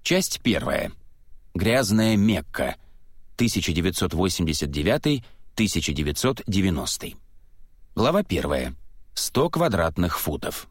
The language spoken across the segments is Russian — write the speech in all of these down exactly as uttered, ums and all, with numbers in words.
Часть первая. Грязная Мекка. тысяча девятьсот восемьдесят девятый — тысяча девятьсот девяностый. Глава первая. сто квадратных футов.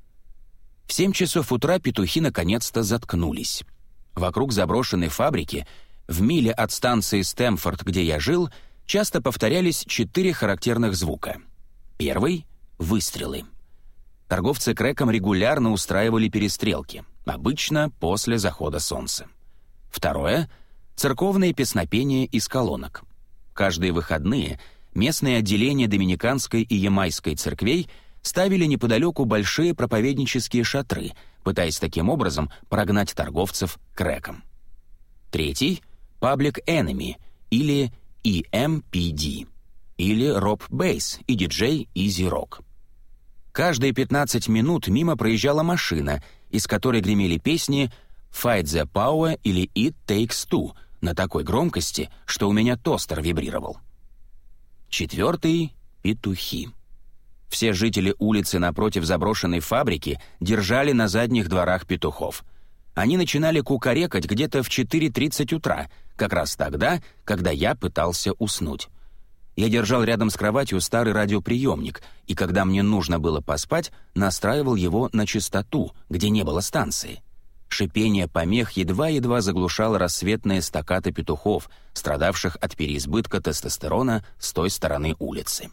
В семь часов утра петухи наконец-то заткнулись. Вокруг заброшенной фабрики, в миле от станции Стэмфорд, где я жил, часто повторялись четыре характерных звука. Первый — выстрелы. Торговцы крэком регулярно устраивали перестрелки, обычно после захода солнца. Второе — церковные песнопения из колонок. Каждые выходные местные отделения доминиканской и ямайской церквей ставили неподалеку большие проповеднические шатры, пытаясь таким образом прогнать торговцев крэком. Третий — Public Enemy или и эм пи ди, или Rob Bass и диджей Easy Rock. Каждые пятнадцать минут мимо проезжала машина, из которой гремели песни «Fight the Power» или «It Takes Two» на такой громкости, что у меня тостер вибрировал. Четвертый — петухи. Все жители улицы напротив заброшенной фабрики держали на задних дворах петухов. Они начинали кукарекать где-то в четыре тридцать утра, как раз тогда, когда я пытался уснуть. Я держал рядом с кроватью старый радиоприемник, и когда мне нужно было поспать, настраивал его на частоту, где не было станции. Шипение помех едва-едва заглушало рассветные стаккато петухов, страдавших от переизбытка тестостерона с той стороны улицы.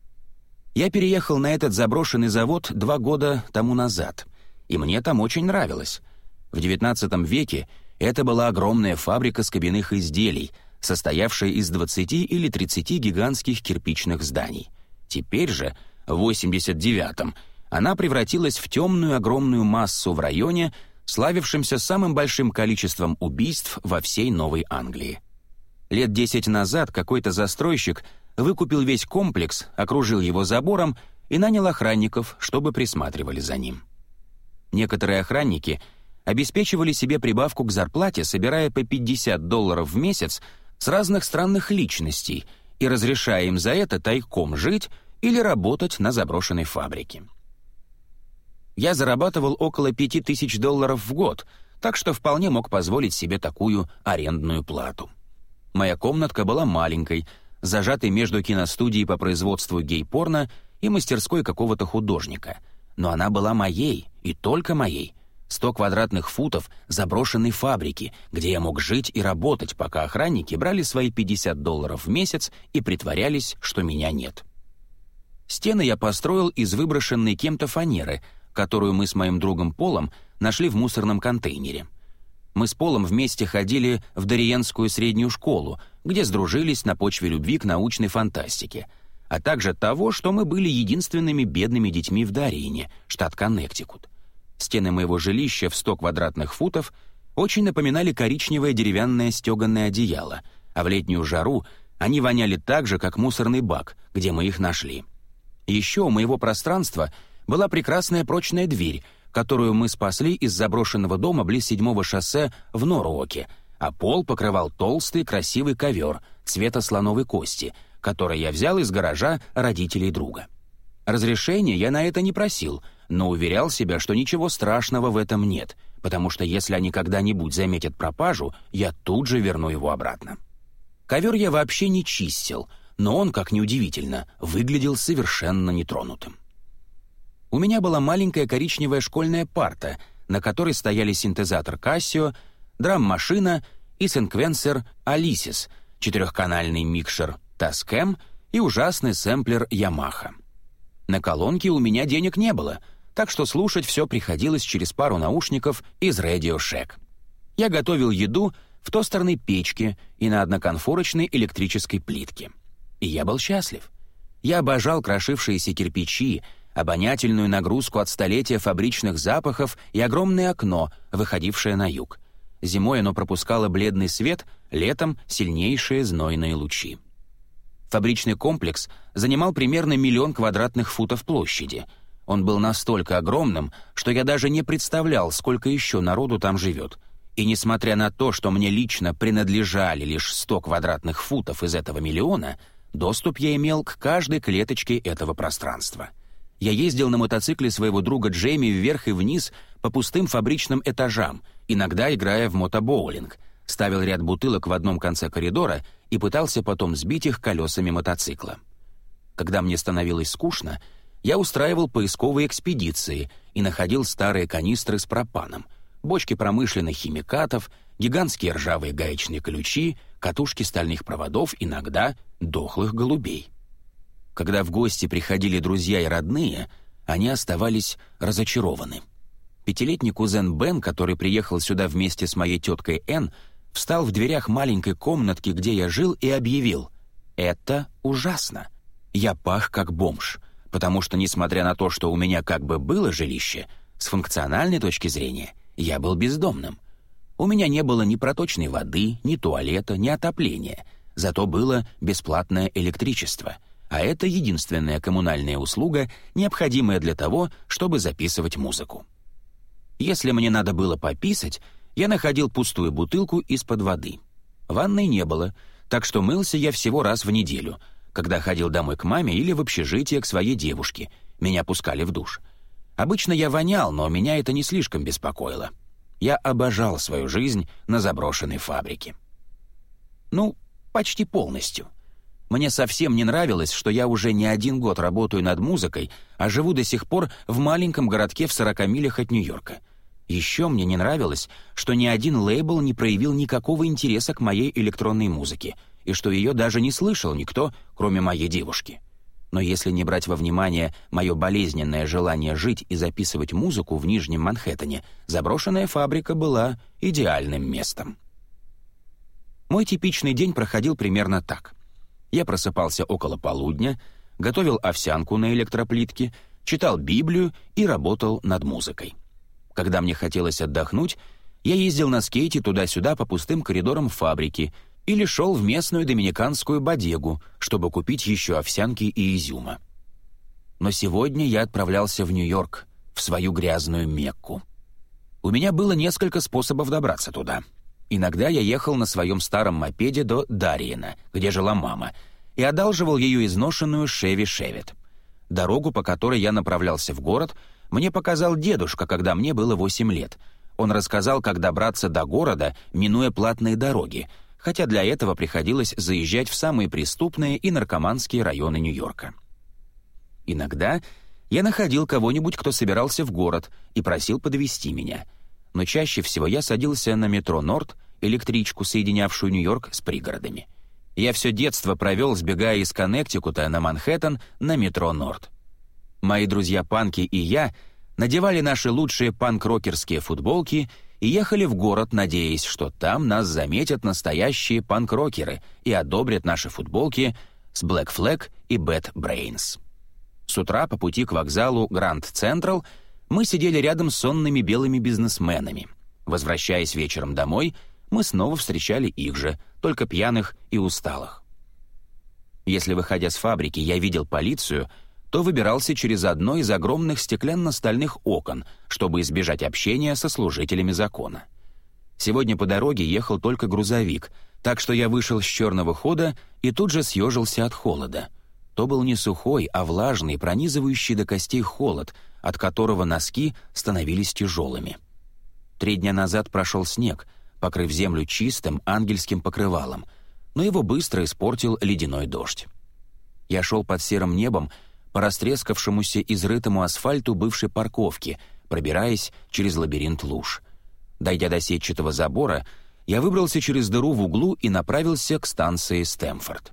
Я переехал на этот заброшенный завод два года тому назад, и мне там очень нравилось. В девятнадцатом веке это была огромная фабрика скобяных изделий, состоявшая из двадцати или тридцати гигантских кирпичных зданий. Теперь же, в восемьдесят девятом, она превратилась в темную огромную массу в районе, славившемся самым большим количеством убийств во всей Новой Англии. Лет десять назад какой-то застройщик выкупил весь комплекс, окружил его забором и нанял охранников, чтобы присматривали за ним. Некоторые охранники обеспечивали себе прибавку к зарплате, собирая по пятьдесят долларов в месяц с разных странных личностей и разрешая им за это тайком жить или работать на заброшенной фабрике. Я зарабатывал около пяти тысяч долларов в год, так что вполне мог позволить себе такую арендную плату. Моя комнатка была маленькой, зажатой между киностудией по производству гей-порно и мастерской какого-то художника. Но она была моей, и только моей. Сто квадратных футов заброшенной фабрики, где я мог жить и работать, пока охранники брали свои пятьдесят долларов в месяц и притворялись, что меня нет. Стены я построил из выброшенной кем-то фанеры, которую мы с моим другом Полом нашли в мусорном контейнере. Мы с Полом вместе ходили в Дариенскую среднюю школу, где сдружились на почве любви к научной фантастике, а также того, что мы были единственными бедными детьми в Дариене, штат Коннектикут. Стены моего жилища в сто квадратных футов очень напоминали коричневое деревянное стеганое одеяло, а в летнюю жару они воняли так же, как мусорный бак, где мы их нашли. Еще у моего пространства была прекрасная прочная дверь, которую мы спасли из заброшенного дома близ седьмого шоссе в Норуоке, а пол покрывал толстый красивый ковер цвета слоновой кости, который я взял из гаража родителей друга. Разрешения я на это не просил, но уверял себя, что ничего страшного в этом нет, потому что если они когда-нибудь заметят пропажу, я тут же верну его обратно. Ковер я вообще не чистил, но он, как ни удивительно, выглядел совершенно нетронутым. У меня была маленькая коричневая школьная парта, на которой стояли синтезатор Casio, драм-машина и секвенсор Alesis, четырехканальный микшер Tascam и ужасный сэмплер Yamaha. На колонке у меня денег не было, так что слушать все приходилось через пару наушников из Radio Shack. Я готовил еду в тостерной печке и на одноконфорочной электрической плитке. И я был счастлив. Я обожал крошившиеся кирпичи, обонятельную нагрузку от столетия фабричных запахов и огромное окно, выходившее на юг. Зимой оно пропускало бледный свет, летом — сильнейшие знойные лучи. Фабричный комплекс занимал примерно миллион квадратных футов площади. Он был настолько огромным, что я даже не представлял, сколько еще народу там живет. И несмотря на то, что мне лично принадлежали лишь сто квадратных футов из этого миллиона, доступ я имел к каждой клеточке этого пространства. Я ездил на мотоцикле своего друга Джейми вверх и вниз по пустым фабричным этажам иногда играя в мотобоулинг, ставил ряд бутылок в одном конце коридора и пытался потом сбить их колесами мотоцикла. Когда мне становилось скучно, я устраивал поисковые экспедиции и находил старые канистры с пропаном, бочки промышленных химикатов, гигантские ржавые гаечные ключи, катушки стальных проводов, иногда дохлых голубей. Когда в гости приходили друзья и родные, они оставались разочарованы. Пятилетний кузен Бен, который приехал сюда вместе с моей теткой Энн, встал в дверях маленькой комнатки, где я жил, и объявил: «Это ужасно. Я пах как бомж, потому что, несмотря на то, что у меня как бы было жилище, с функциональной точки зрения я был бездомным. У меня не было ни проточной воды, ни туалета, ни отопления, зато было бесплатное электричество, а это единственная коммунальная услуга, необходимая для того, чтобы записывать музыку. Если мне надо было пописать, я находил пустую бутылку из-под воды. Ванной не было, так что мылся я всего раз в неделю, когда ходил домой к маме или в общежитие к своей девушке. Меня пускали в душ. Обычно я вонял, но меня это не слишком беспокоило. Я обожал свою жизнь на заброшенной фабрике. Ну, почти полностью. Мне совсем не нравилось, что я уже не один год работаю над музыкой, а живу до сих пор в маленьком городке в сорока милях от Нью-Йорка. Еще мне не нравилось, что ни один лейбл не проявил никакого интереса к моей электронной музыке, и что ее даже не слышал никто, кроме моей девушки. Но если не брать во внимание мое болезненное желание жить и записывать музыку в Нижнем Манхэттене, заброшенная фабрика была идеальным местом. Мой типичный день проходил примерно так. Я просыпался около полудня, готовил овсянку на электроплитке, читал Библию и работал над музыкой. Когда мне хотелось отдохнуть, я ездил на скейте туда-сюда по пустым коридорам фабрики или шел в местную доминиканскую бодегу, чтобы купить еще овсянки и изюма. Но сегодня я отправлялся в Нью-Йорк, в свою грязную Мекку. У меня было несколько способов добраться туда. Иногда я ехал на своем старом мопеде до Дариена, где жила мама, и одалживал ее изношенную Шеви Шевет. Дорогу, по которой я направлялся в город, мне показал дедушка, когда мне было восемь лет. Он рассказал, как добраться до города, минуя платные дороги, хотя для этого приходилось заезжать в самые преступные и наркоманские районы Нью-Йорка. Иногда я находил кого-нибудь, кто собирался в город, и просил подвезти меня. Но чаще всего я садился на метро «Норд», электричку, соединявшую Нью-Йорк с пригородами. Я все детство провел, сбегая из Коннектикута на Манхэттен на метро «Норд». Мои друзья-панки и я надевали наши лучшие панк-рокерские футболки и ехали в город, надеясь, что там нас заметят настоящие панк-рокеры и одобрят наши футболки с Black Flag и Bad Brains. С утра по пути к вокзалу Grand Central мы сидели рядом с сонными белыми бизнесменами. Возвращаясь вечером домой, мы снова встречали их же, только пьяных и усталых. Если, выходя с фабрики, я видел полицию, то выбирался через одно из огромных стеклянно-стальных окон, чтобы избежать общения со служителями закона. Сегодня по дороге ехал только грузовик, так что я вышел с черного хода и тут же съежился от холода. То был не сухой, а влажный, пронизывающий до костей холод, от которого носки становились тяжелыми. Три дня назад прошел снег, покрыв землю чистым ангельским покрывалом, но его быстро испортил ледяной дождь. Я шел под серым небом по растрескавшемуся изрытому асфальту бывшей парковки, пробираясь через лабиринт луж. Дойдя до сетчатого забора, я выбрался через дыру в углу и направился к станции Стэмфорд.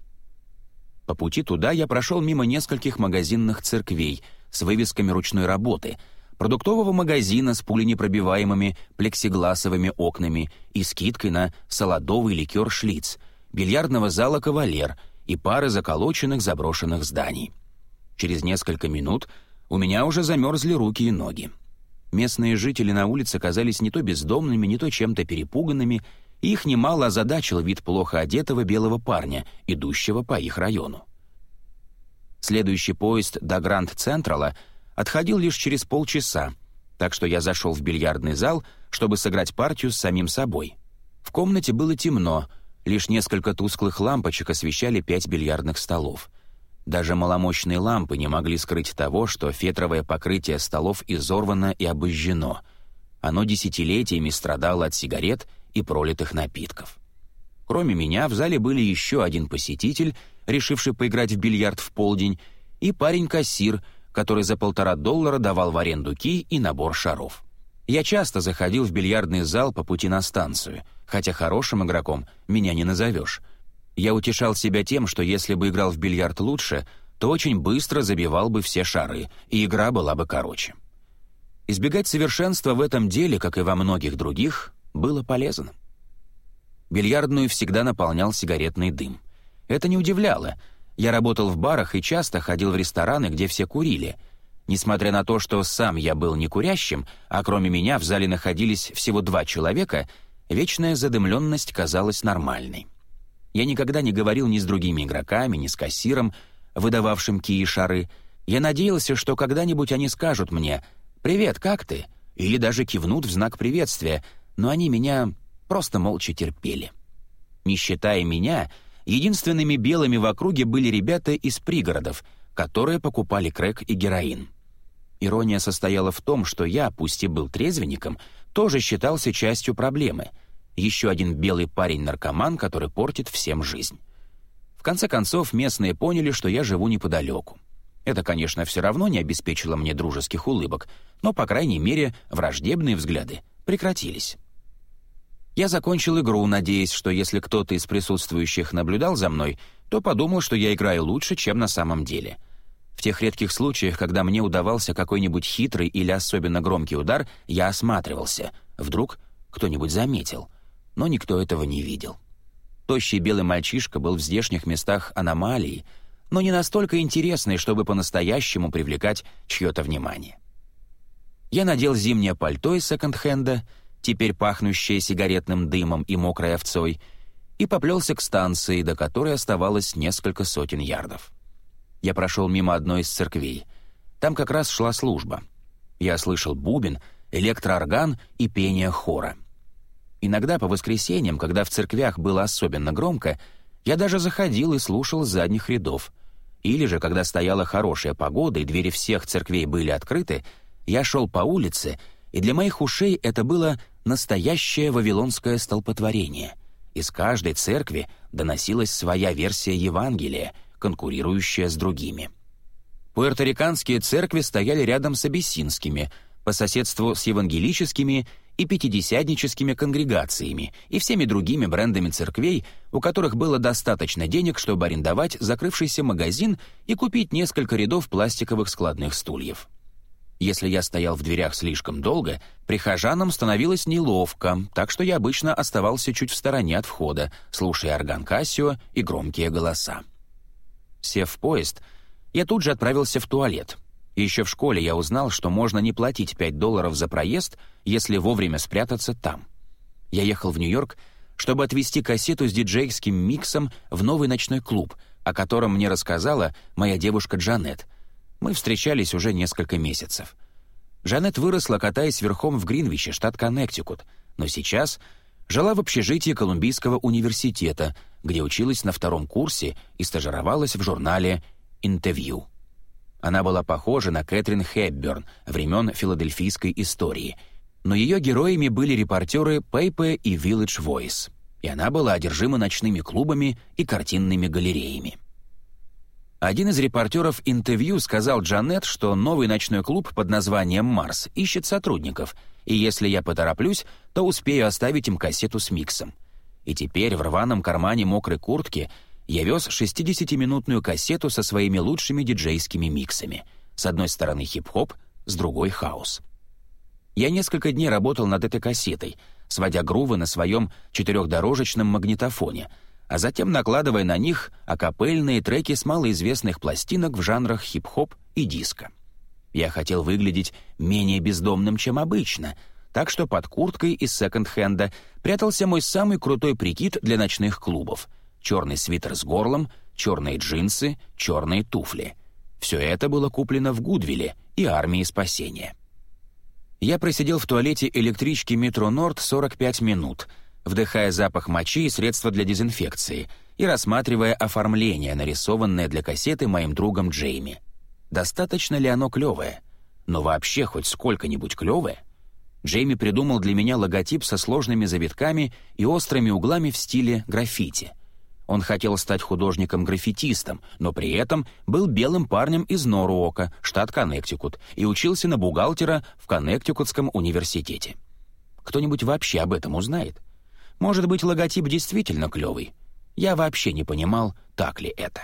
По пути туда я прошел мимо нескольких магазинных церквей с вывесками ручной работы, продуктового магазина с пуленепробиваемыми плексигласовыми окнами и скидкой на солодовый ликер «Шлиц», бильярдного зала «Кавалер» и пары заколоченных заброшенных зданий. Через несколько минут у меня уже замерзли руки и ноги. Местные жители на улице казались не то бездомными, не то чем-то перепуганными, и их немало озадачил вид плохо одетого белого парня, идущего по их району. Следующий поезд до Гранд-Централа отходил лишь через полчаса, так что я зашел в бильярдный зал, чтобы сыграть партию с самим собой. В комнате было темно, лишь несколько тусклых лампочек освещали пять бильярдных столов. Даже маломощные лампы не могли скрыть того, что фетровое покрытие столов изорвано и обожжено. Оно десятилетиями страдало от сигарет и пролитых напитков. Кроме меня, в зале были еще один посетитель, решивший поиграть в бильярд в полдень, и парень-кассир, который за полтора доллара давал в аренду кий и набор шаров. Я часто заходил в бильярдный зал по пути на станцию, хотя хорошим игроком меня не назовешь. Я утешал себя тем, что если бы играл в бильярд лучше, то очень быстро забивал бы все шары, и игра была бы короче. Избегать совершенства в этом деле, как и во многих других, было полезно. Бильярдную всегда наполнял сигаретный дым. Это не удивляло. Я работал в барах и часто ходил в рестораны, где все курили. Несмотря на то, что сам я был не курящим, а кроме меня в зале находились всего два человека, вечная задымленность казалась нормальной. Я никогда не говорил ни с другими игроками, ни с кассиром, выдававшим кии и шары. Я надеялся, что когда-нибудь они скажут мне «Привет, как ты?» или даже кивнут в знак приветствия, но они меня просто молча терпели. Не считая меня, единственными белыми в округе были ребята из пригородов, которые покупали крэк и героин. Ирония состояла в том, что я, пусть и был трезвенником, тоже считался частью проблемы. Еще один белый парень-наркоман, который портит всем жизнь. В конце концов, местные поняли, что я живу неподалеку. Это, конечно, все равно не обеспечило мне дружеских улыбок, но, по крайней мере, враждебные взгляды прекратились. Я закончил игру, надеясь, что если кто-то из присутствующих наблюдал за мной, то подумал, что я играю лучше, чем на самом деле. В тех редких случаях, когда мне удавался какой-нибудь хитрый или особенно громкий удар, я осматривался. Вдруг кто-нибудь заметил. Но никто этого не видел. Тощий белый мальчишка был в здешних местах аномалией, но не настолько интересный, чтобы по-настоящему привлекать чье-то внимание. Я надел зимнее пальто из секонд-хенда, теперь пахнущее сигаретным дымом и мокрой овцой, и поплелся к станции, до которой оставалось несколько сотен ярдов. Я прошел мимо одной из церквей. Там как раз шла служба. Я слышал бубен, электроорган и пение хора. Иногда по воскресеньям, когда в церквях было особенно громко, я даже заходил и слушал с задних рядов. Или же, когда стояла хорошая погода и двери всех церквей были открыты, я шел по улице, и для моих ушей это было настоящее вавилонское столпотворение. Из каждой церкви доносилась своя версия Евангелия, конкурирующая с другими. Пуэрториканские церкви стояли рядом с абиссинскими, по соседству с евангелическими и пятидесятническими конгрегациями и всеми другими брендами церквей, у которых было достаточно денег, чтобы арендовать закрывшийся магазин и купить несколько рядов пластиковых складных стульев. Если я стоял в дверях слишком долго, прихожанам становилось неловко, так что я обычно оставался чуть в стороне от входа, слушая орган Кассио и громкие голоса. Сев в поезд, я тут же отправился в туалет. Еще в школе я узнал, что можно не платить пять долларов за проезд, если вовремя спрятаться там. Я ехал в Нью-Йорк, чтобы отвезти кассету с диджейским миксом в новый ночной клуб, о котором мне рассказала моя девушка Джанет. Мы встречались уже несколько месяцев. Джанет выросла, катаясь верхом в Гринвиче, штат Коннектикут, но сейчас жила в общежитии Колумбийского университета, где училась на втором курсе и стажировалась в журнале «Интервью». Она была похожа на Кэтрин Хепберн времен филадельфийской истории, но ее героями были репортеры Paper и Village Voice, и она была одержима ночными клубами и картинными галереями. Один из репортеров «Интервью» сказал Джанет, что новый ночной клуб под названием «Марс» ищет сотрудников, и если я потороплюсь, то успею оставить им кассету с миксом. И теперь в рваном кармане мокрой куртки я вез шестидесятиминутную кассету со своими лучшими диджейскими миксами. С одной стороны хип-хоп, с другой — хаус. Я несколько дней работал над этой кассетой, сводя грувы на своем четырехдорожечном магнитофоне, а затем накладывая на них акапельные треки с малоизвестных пластинок в жанрах хип-хоп и диско. Я хотел выглядеть менее бездомным, чем обычно, так что под курткой из секонд-хенда прятался мой самый крутой прикид для ночных клубов — черный свитер с горлом, черные джинсы, черные туфли. Все это было куплено в Гудвилле и Армии спасения. Я просидел в туалете электрички Метро Норд сорок пять минут, вдыхая запах мочи и средства для дезинфекции и рассматривая оформление, нарисованное для кассеты моим другом Джейми. Достаточно ли оно клевое? Но вообще хоть сколько-нибудь клевое? Джейми придумал для меня логотип со сложными завитками и острыми углами в стиле граффити. Он хотел стать художником-граффитистом, но при этом был белым парнем из Норуока, штат Коннектикут, и учился на бухгалтера в Коннектикутском университете. Кто-нибудь вообще об этом узнает? Может быть, логотип действительно клевый? Я вообще не понимал, так ли это.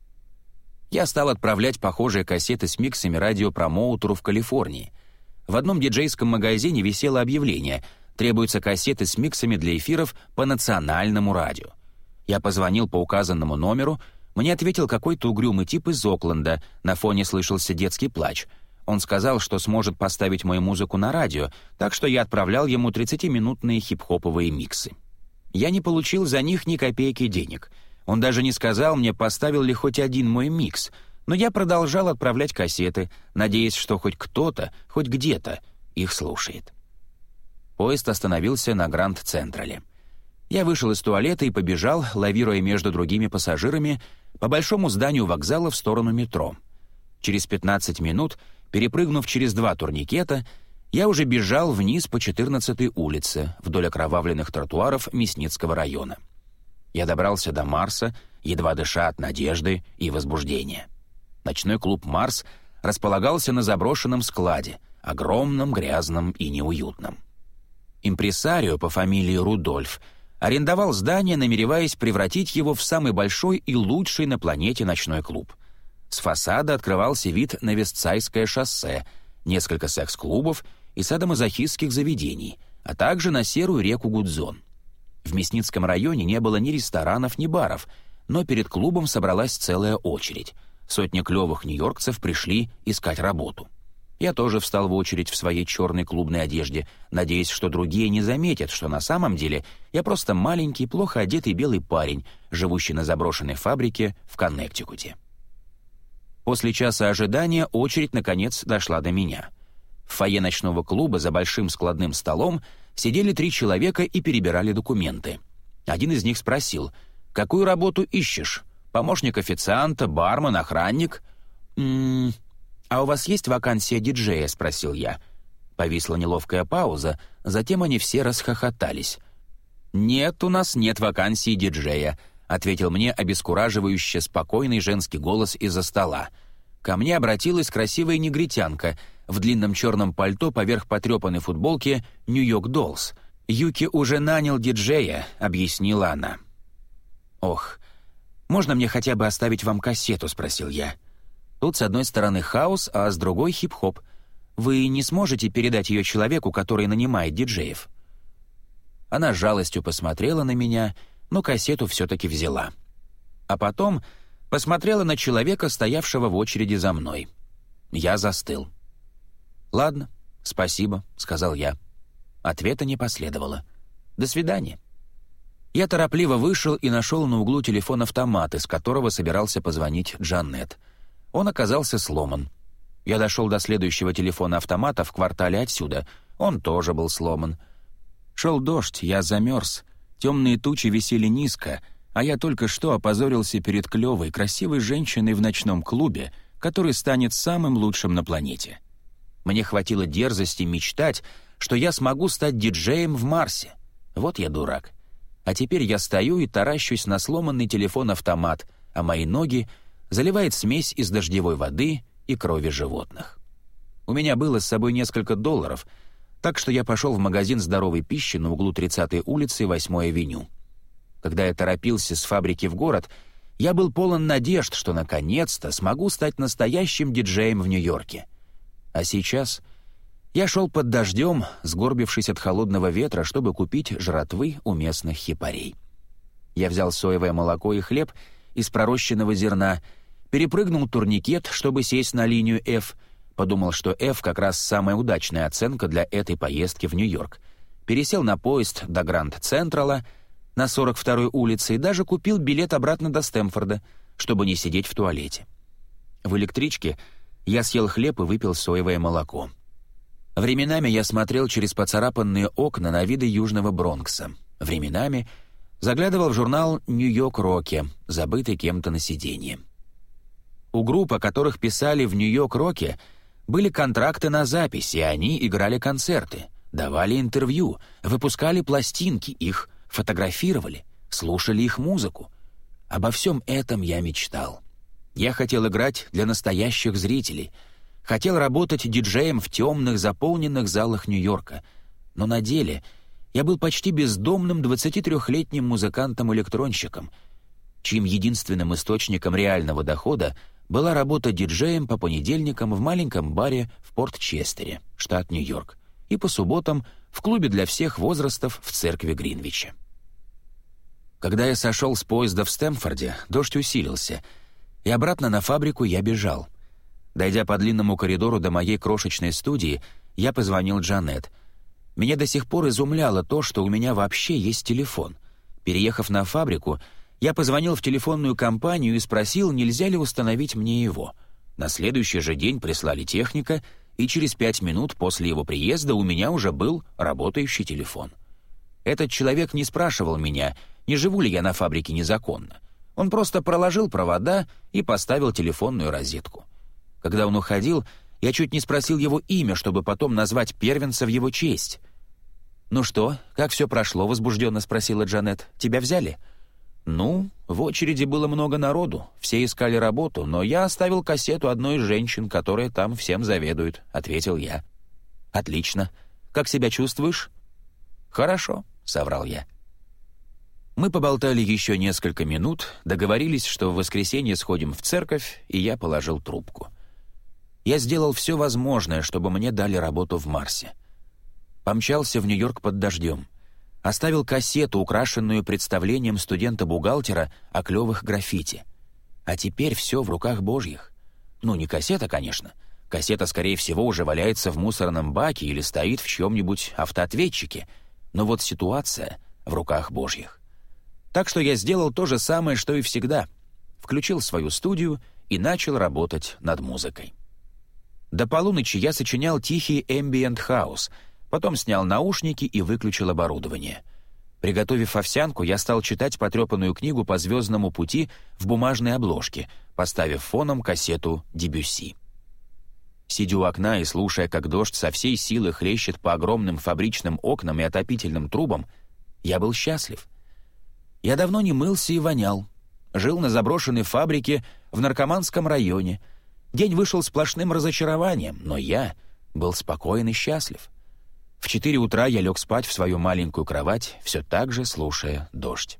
Я стал отправлять похожие кассеты с миксами радиопромоутеру в Калифорнии. В одном диджейском магазине висело объявление: требуются кассеты с миксами для эфиров по национальному радио. Я позвонил по указанному номеру, мне ответил какой-то угрюмый тип из Окленда, на фоне слышался детский плач. Он сказал, что сможет поставить мою музыку на радио, так что я отправлял ему тридцатиминутные хип-хоповые миксы. Я не получил за них ни копейки денег. Он даже не сказал мне, поставил ли хоть один мой микс, но я продолжал отправлять кассеты, надеясь, что хоть кто-то, хоть где-то их слушает. Поезд остановился на Гранд-Централе. Я вышел из туалета и побежал, лавируя между другими пассажирами, по большому зданию вокзала в сторону метро. Через пятнадцать минут, перепрыгнув через два турникета, я уже бежал вниз по четырнадцатой улице, вдоль окровавленных тротуаров Мясницкого района. Я добрался до Марса, едва дыша от надежды и возбуждения. Ночной клуб «Марс» располагался на заброшенном складе, огромном, грязном и неуютном. Импресарио по фамилии Рудольф арендовал здание, намереваясь превратить его в самый большой и лучший на планете ночной клуб. С фасада открывался вид на Вестсайдское шоссе, несколько секс-клубов и садомазохистских заведений, а также на серую реку Гудзон. В Мясницком районе не было ни ресторанов, ни баров, но перед клубом собралась целая очередь. Сотни клевых нью-йоркцев пришли искать работу. Я тоже встал в очередь в своей черной клубной одежде, надеясь, что другие не заметят, что на самом деле я просто маленький, плохо одетый белый парень, живущий на заброшенной фабрике в Коннектикуте. После часа ожидания очередь, наконец, дошла до меня. В фойе ночного клуба за большим складным столом сидели три человека и перебирали документы. Один из них спросил: «Какую работу ищешь? Помощник официанта, бармен, охранник?» «М-м, а у вас есть вакансия диджея?» — спросил я. Повисла неловкая пауза, затем они все расхохотались. «Нет, у нас нет вакансии диджея», — ответил мне обескураживающе спокойный женский голос из-за стола. Ко мне обратилась красивая негритянка в длинном черном пальто поверх потрепанной футболки «Нью-Йорк Доллс». «Юки уже нанял диджея», — объяснила она. «Ох, можно мне хотя бы оставить вам кассету?» — спросил я. «Тут с одной стороны хаус, а с другой хип-хоп. Вы не сможете передать ее человеку, который нанимает диджеев?» Она с жалостью посмотрела на меня, но кассету все-таки взяла. А потом посмотрела на человека, стоявшего в очереди за мной. Я застыл. «Ладно, спасибо», — сказал я. Ответа не последовало. «До свидания». Я торопливо вышел и нашел на углу телефон-автомат, из которого собирался позвонить Джанет. Он оказался сломан. Я дошел до следующего телефона-автомата в квартале отсюда. Он тоже был сломан. Шел дождь, я замерз. Темные тучи висели низко, а я только что опозорился перед клевой, красивой женщиной в ночном клубе, который станет самым лучшим на планете. Мне хватило дерзости мечтать, что я смогу стать диджеем в Марсе. Вот я дурак. А теперь я стою и таращусь на сломанный телефон-автомат, а мои ноги заливает смесь из дождевой воды и крови животных. У меня было с собой несколько долларов, так что я пошел в магазин здоровой пищи на углу тридцатой улицы и восьмой авеню. Когда я торопился с фабрики в город, я был полон надежд, что наконец-то смогу стать настоящим диджеем в Нью-Йорке. А сейчас я шел под дождем, сгорбившись от холодного ветра, чтобы купить жратвы у местных хипарей. Я взял соевое молоко и хлеб из пророщенного зерна, перепрыгнул турникет, чтобы сесть на линию F, подумал, что F как раз самая удачная оценка для этой поездки в Нью-Йорк, пересел на поезд до Гранд-Централа на сорок второй улице и даже купил билет обратно до Стэмфорда, чтобы не сидеть в туалете. В электричке я съел хлеб и выпил соевое молоко. Временами я смотрел через поцарапанные окна на виды Южного Бронкса. Временами заглядывал в журнал «Нью-Йорк Роки», забытый кем-то на сиденье. У групп, о которых писали в «Нью-Йорк Роки», были контракты на запись, и они играли концерты. давали интервью, выпускали пластинки, их фотографировали, слушали их музыку. Обо всем этом я мечтал. Я хотел играть для настоящих зрителей, хотел работать диджеем в темных, заполненных залах Нью-Йорка, но на деле я был почти бездомным двадцатитрёхлетним музыкантом-электронщиком, чьим единственным источником реального дохода была работа диджеем по понедельникам в маленьком баре в Порт-Честере, штат Нью-Йорк, и по субботам в клубе для всех возрастов в церкви Гринвича. Когда я сошел с поезда в Стэмфорде, дождь усилился, и обратно на фабрику я бежал. Дойдя по длинному коридору до моей крошечной студии, я позвонил Джанет. Меня до сих пор изумляло то, что у меня вообще есть телефон. Переехав на фабрику, я позвонил в телефонную компанию и спросил, нельзя ли установить мне его. На следующий же день прислали техника, и через пять минут после его приезда у меня уже был работающий телефон. Этот человек не спрашивал меня, не живу ли я на фабрике незаконно. Он просто проложил провода и поставил телефонную розетку. Когда он уходил, я чуть не спросил его имя, чтобы потом назвать первенца в его честь. «Ну что, как все прошло?» — возбужденно спросила Джанет. «Тебя взяли?» «Ну, в очереди было много народу, все искали работу, но я оставил кассету одной из женщин, которая там всем заведует», — ответил я. «Отлично. Как себя чувствуешь?» «Хорошо», — соврал я. Мы поболтали еще несколько минут, договорились, что в воскресенье сходим в церковь, и я положил трубку. Я сделал все возможное, чтобы мне дали работу в Марсе. Помчался в Нью-Йорк под дождем. Оставил кассету, украшенную представлением студента-бухгалтера о клевых граффити. А теперь все в руках Божьих. Ну, не кассета, конечно. Кассета, скорее всего, уже валяется в мусорном баке или стоит в чьем-нибудь автоответчике. Но вот ситуация в руках Божьих. Так что я сделал то же самое, что и всегда. Включил свою студию и начал работать над музыкой. До полуночи я сочинял тихий эмбиент-хаус, потом снял наушники и выключил оборудование. Приготовив овсянку, я стал читать потрепанную книгу по звездному пути в бумажной обложке, поставив фоном кассету Дебюсси. Сидя у окна и слушая, как дождь со всей силы хлещет по огромным фабричным окнам и отопительным трубам, я был счастлив. Я давно не мылся и вонял. Жил на заброшенной фабрике в наркоманском районе. День вышел сплошным разочарованием, но я был спокоен и счастлив. В четыре утра я лег спать в свою маленькую кровать, все так же слушая дождь.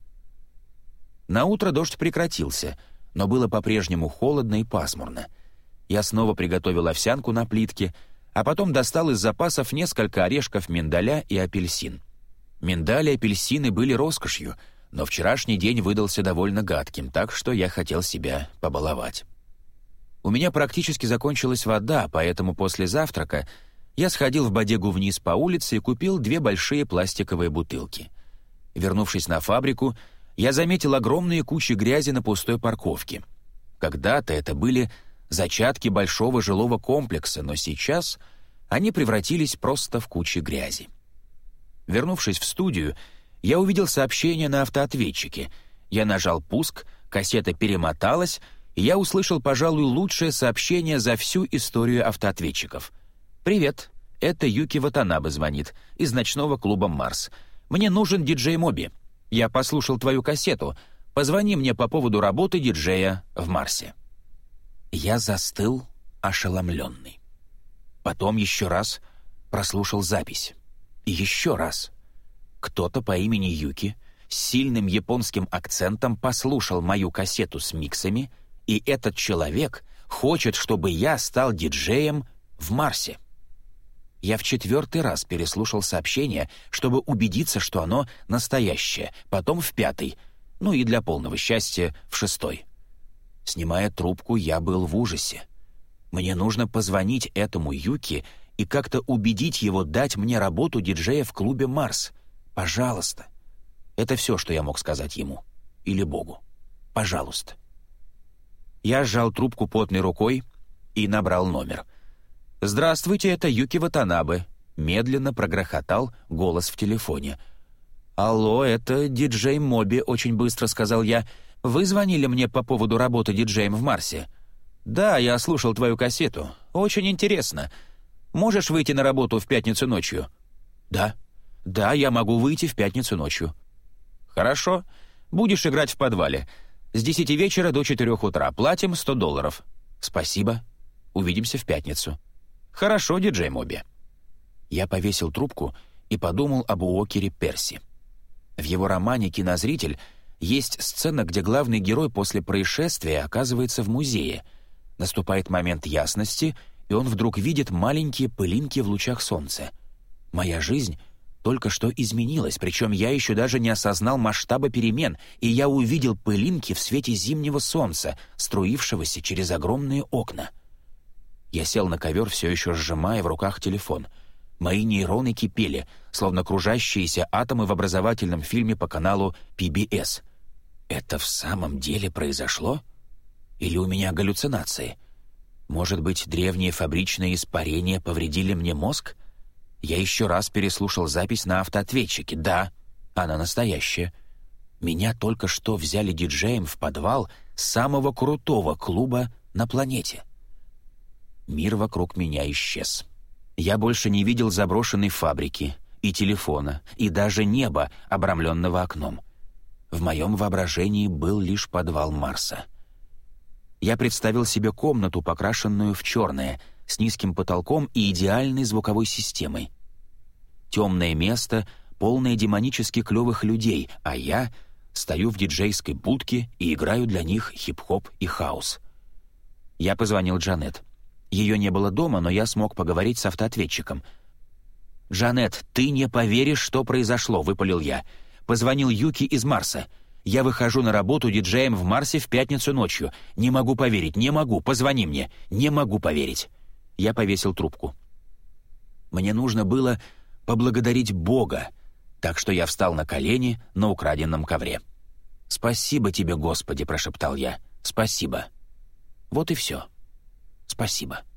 Наутро дождь прекратился, но было по-прежнему холодно и пасмурно. Я снова приготовил овсянку на плитке, а потом достал из запасов несколько орешков миндаля и апельсин. Миндаль и апельсины были роскошью, но вчерашний день выдался довольно гадким, так что я хотел себя побаловать. У меня практически закончилась вода, поэтому после завтрака я сходил в бодегу вниз по улице и купил две большие пластиковые бутылки. Вернувшись на фабрику, я заметил огромные кучи грязи на пустой парковке. Когда-то это были зачатки большого жилого комплекса, но сейчас они превратились просто в кучи грязи. Вернувшись в студию, я увидел сообщение на автоответчике. Я нажал пуск, кассета перемоталась, и я услышал, пожалуй, лучшее сообщение за всю историю автоответчиков. «Привет, это Юки Ватанабе звонит, из ночного клуба «Марс». Мне нужен диджей Моби. Я послушал твою кассету. Позвони мне по поводу работы диджея в Марсе». Я застыл, ошеломленный. Потом еще раз прослушал запись. И еще раз. Кто-то по имени Юки с сильным японским акцентом послушал мою кассету с миксами, и этот человек хочет, чтобы я стал диджеем в Марсе. Я в четвертый раз переслушал сообщение, чтобы убедиться, что оно настоящее, потом в пятый, ну и для полного счастья в шестой. Снимая трубку, я был в ужасе. Мне нужно позвонить этому Юки и как-то убедить его дать мне работу диджея в клубе «Марс». Пожалуйста. Это все, что я мог сказать ему. Или Богу. Пожалуйста. Я сжал трубку потной рукой и набрал номер. «Здравствуйте, это Юки Ватанабе», — медленно прогрохотал голос в телефоне. «Алло, это диджей Моби», — очень быстро сказал я. «Вы звонили мне по поводу работы диджеем в Марсе?» «Да, я слушал твою кассету. Очень интересно. Можешь выйти на работу в пятницу ночью?» «Да. Да, я могу выйти в пятницу ночью». «Хорошо. Будешь играть в подвале. С десяти вечера до четырех утра. Платим сто долларов». «Спасибо. Увидимся в пятницу». «Хорошо, диджей Моби». Я повесил трубку и подумал об Уокере Перси. В его романе «Кинозритель» есть сцена, где главный герой после происшествия оказывается в музее. Наступает момент ясности, и он вдруг видит маленькие пылинки в лучах солнца. Моя жизнь только что изменилась, причем я еще даже не осознал масштаба перемен, и я увидел пылинки в свете зимнего солнца, струившегося через огромные окна. Я сел на ковер, все еще сжимая в руках телефон. Мои нейроны кипели, словно кружащиеся атомы в образовательном фильме по каналу пи би эс. Это в самом деле произошло? Или у меня галлюцинации? Может быть, древние фабричные испарения повредили мне мозг? Я еще раз переслушал запись на автоответчике. Да, она настоящая. Меня только что взяли диджеем в подвал самого крутого клуба на планете. Мир вокруг меня исчез. Я больше не видел заброшенной фабрики, и телефона, и даже неба, обрамленного окном. В моем воображении был лишь подвал Марса. Я представил себе комнату, покрашенную в черное, с низким потолком и идеальной звуковой системой. Темное место, полное демонически клевых людей, а я стою в диджейской будке и играю для них хип-хоп и хаус. Я позвонил Джанет. Ее не было дома, но я смог поговорить с автоответчиком. «Джанет, ты не поверишь, что произошло», — выпалил я. «Позвонил Юки из Марса. Я выхожу на работу диджеем в Марсе в пятницу ночью. Не могу поверить, не могу, позвони мне. Не могу поверить». Я повесил трубку. Мне нужно было поблагодарить Бога, так что я встал на колени на украденном ковре. «Спасибо тебе, Господи», — прошептал я. «Спасибо». Вот и все. Спасибо.